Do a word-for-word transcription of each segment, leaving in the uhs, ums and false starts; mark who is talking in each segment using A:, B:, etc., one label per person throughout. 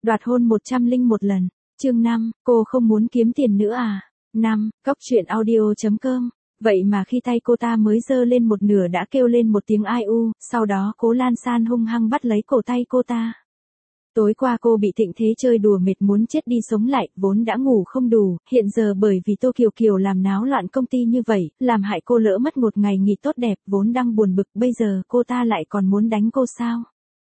A: Đoạt hôn một trăm lẻ một lần. Chương năm, cô không muốn kiếm tiền nữa à? năm, Cóc truyện audio chấm com. Vậy mà khi tay cô ta mới giơ lên một nửa đã kêu lên một tiếng ai u, sau đó Cố Lan San hung hăng bắt lấy cổ tay cô ta. Tối qua cô bị Thịnh Thế chơi đùa mệt muốn chết đi sống lại, vốn đã ngủ không đủ, hiện giờ bởi vì Tô Kiều Kiều làm náo loạn công ty như vậy, làm hại cô lỡ mất một ngày nghỉ tốt đẹp, vốn đang buồn bực, bây giờ cô ta lại còn muốn đánh cô sao?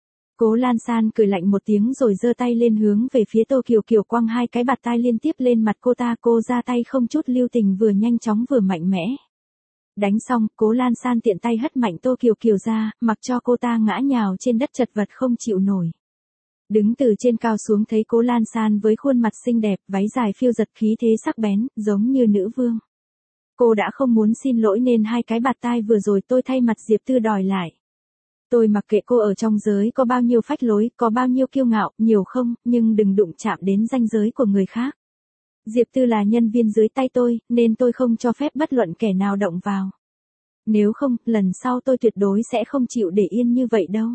A: Cố Lan San cười lạnh một tiếng rồi giơ tay lên hướng về phía Tô Kiều Kiều quăng hai cái bạt tai liên tiếp lên mặt cô ta, cô ra tay không chút lưu tình vừa nhanh chóng vừa mạnh mẽ. Đánh xong, Cố Lan San tiện tay hất mạnh Tô Kiều Kiều ra, mặc cho cô ta ngã nhào trên đất chật vật không chịu nổi. Đứng từ trên cao xuống thấy Cố Lan San với khuôn mặt xinh đẹp, váy dài phiêu giật khí thế sắc bén, giống như nữ vương. Cô đã không muốn xin lỗi nên hai cái bạt tai vừa rồi tôi thay mặt Diệp Tư đòi lại. Tôi mặc kệ cô ở trong giới có bao nhiêu phách lối, có bao nhiêu kiêu ngạo, nhiều không, nhưng đừng đụng chạm đến ranh giới của người khác. Diệp Tư là nhân viên dưới tay tôi, nên tôi không cho phép bất luận kẻ nào động vào. Nếu không, lần sau tôi tuyệt đối sẽ không chịu để yên như vậy đâu.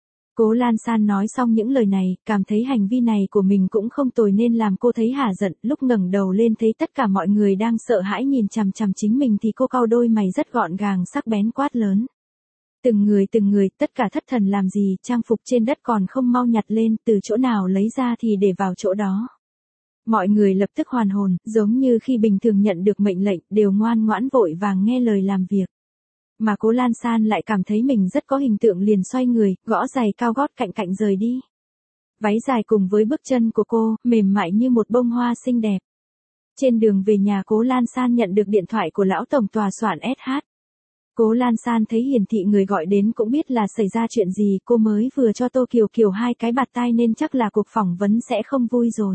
A: Cố Lan San nói xong những lời này, cảm thấy hành vi này của mình cũng không tồi nên làm cô thấy hả giận, lúc ngẩng đầu lên thấy tất cả mọi người đang sợ hãi nhìn chằm chằm chính mình thì cô cau đôi mày rất gọn gàng sắc bén quát lớn. Từng người từng người, tất cả thất thần làm gì, trang phục trên đất còn không mau nhặt lên, từ chỗ nào lấy ra thì để vào chỗ đó. Mọi người lập tức hoàn hồn, giống như khi bình thường nhận được mệnh lệnh, đều ngoan ngoãn vội vàng nghe lời làm việc. Mà Cố Lan San lại cảm thấy mình rất có hình tượng liền xoay người, gõ giày cao gót cạnh cạnh rời đi. Váy dài cùng với bước chân của cô, mềm mại như một bông hoa xinh đẹp. Trên đường về nhà Cố Lan San nhận được điện thoại của lão tổng tòa soạn ét hát. Cố Lan San thấy hiển thị người gọi đến cũng biết là xảy ra chuyện gì, cô mới vừa cho Tô Kiều Kiều hai cái bạt tai nên chắc là cuộc phỏng vấn sẽ không vui rồi.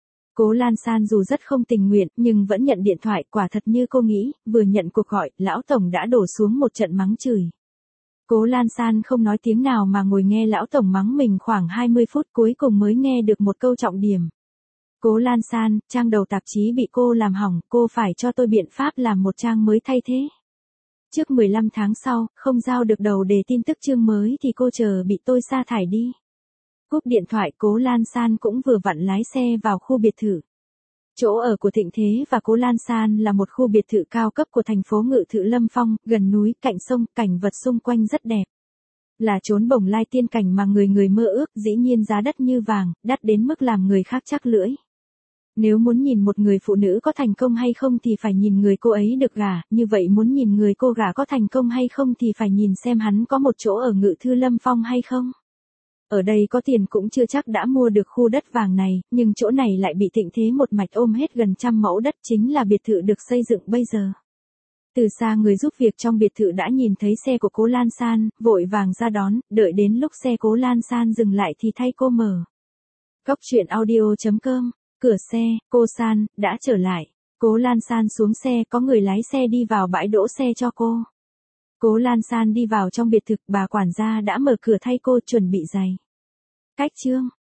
A: Cố Lan San dù rất không tình nguyện, nhưng vẫn nhận điện thoại, quả thật như cô nghĩ, vừa nhận cuộc gọi, lão tổng đã đổ xuống một trận mắng chửi. Cố Lan San không nói tiếng nào mà ngồi nghe lão tổng mắng mình khoảng hai mươi phút cuối cùng mới nghe được một câu trọng điểm. Cố Lan San, trang đầu tạp chí bị cô làm hỏng, cô phải cho tôi biện pháp làm một trang mới thay thế. Trước mười lăm tháng sau, không giao được đầu đề tin tức chương mới thì cô chờ bị tôi sa thải đi. Cúp điện thoại Cố Lan San cũng vừa vặn lái xe vào khu biệt thự. Chỗ ở của Thịnh Thế và Cố Lan San là một khu biệt thự cao cấp của thành phố Ngự Thự Lâm Phong, gần núi, cạnh sông, cảnh vật xung quanh rất đẹp. Là chốn bồng lai tiên cảnh mà người người mơ ước, dĩ nhiên giá đất như vàng, đắt đến mức làm người khác chắc lưỡi. Nếu muốn nhìn một người phụ nữ có thành công hay không thì phải nhìn người cô ấy được gả, như vậy muốn nhìn người cô gả có thành công hay không thì phải nhìn xem hắn có một chỗ ở Ngự Thư Lâm Phong hay không. Ở đây có tiền cũng chưa chắc đã mua được khu đất vàng này, nhưng chỗ này lại bị Thịnh Thế một mạch ôm hết gần trăm mẫu đất, chính là biệt thự được xây dựng bây giờ. Từ xa người giúp việc trong biệt thự đã nhìn thấy xe của Cố Lan San, vội vàng ra đón, đợi đến lúc xe Cố Lan San dừng lại thì thay cô mở. Cóc truyện audio chấm com. Cửa xe, cô San, đã trở lại. Cố Lan San xuống xe, có người lái xe đi vào bãi đỗ xe cho cô. Cố Lan San đi vào trong biệt thự, bà quản gia đã mở cửa thay cô chuẩn bị giày. Cách chương.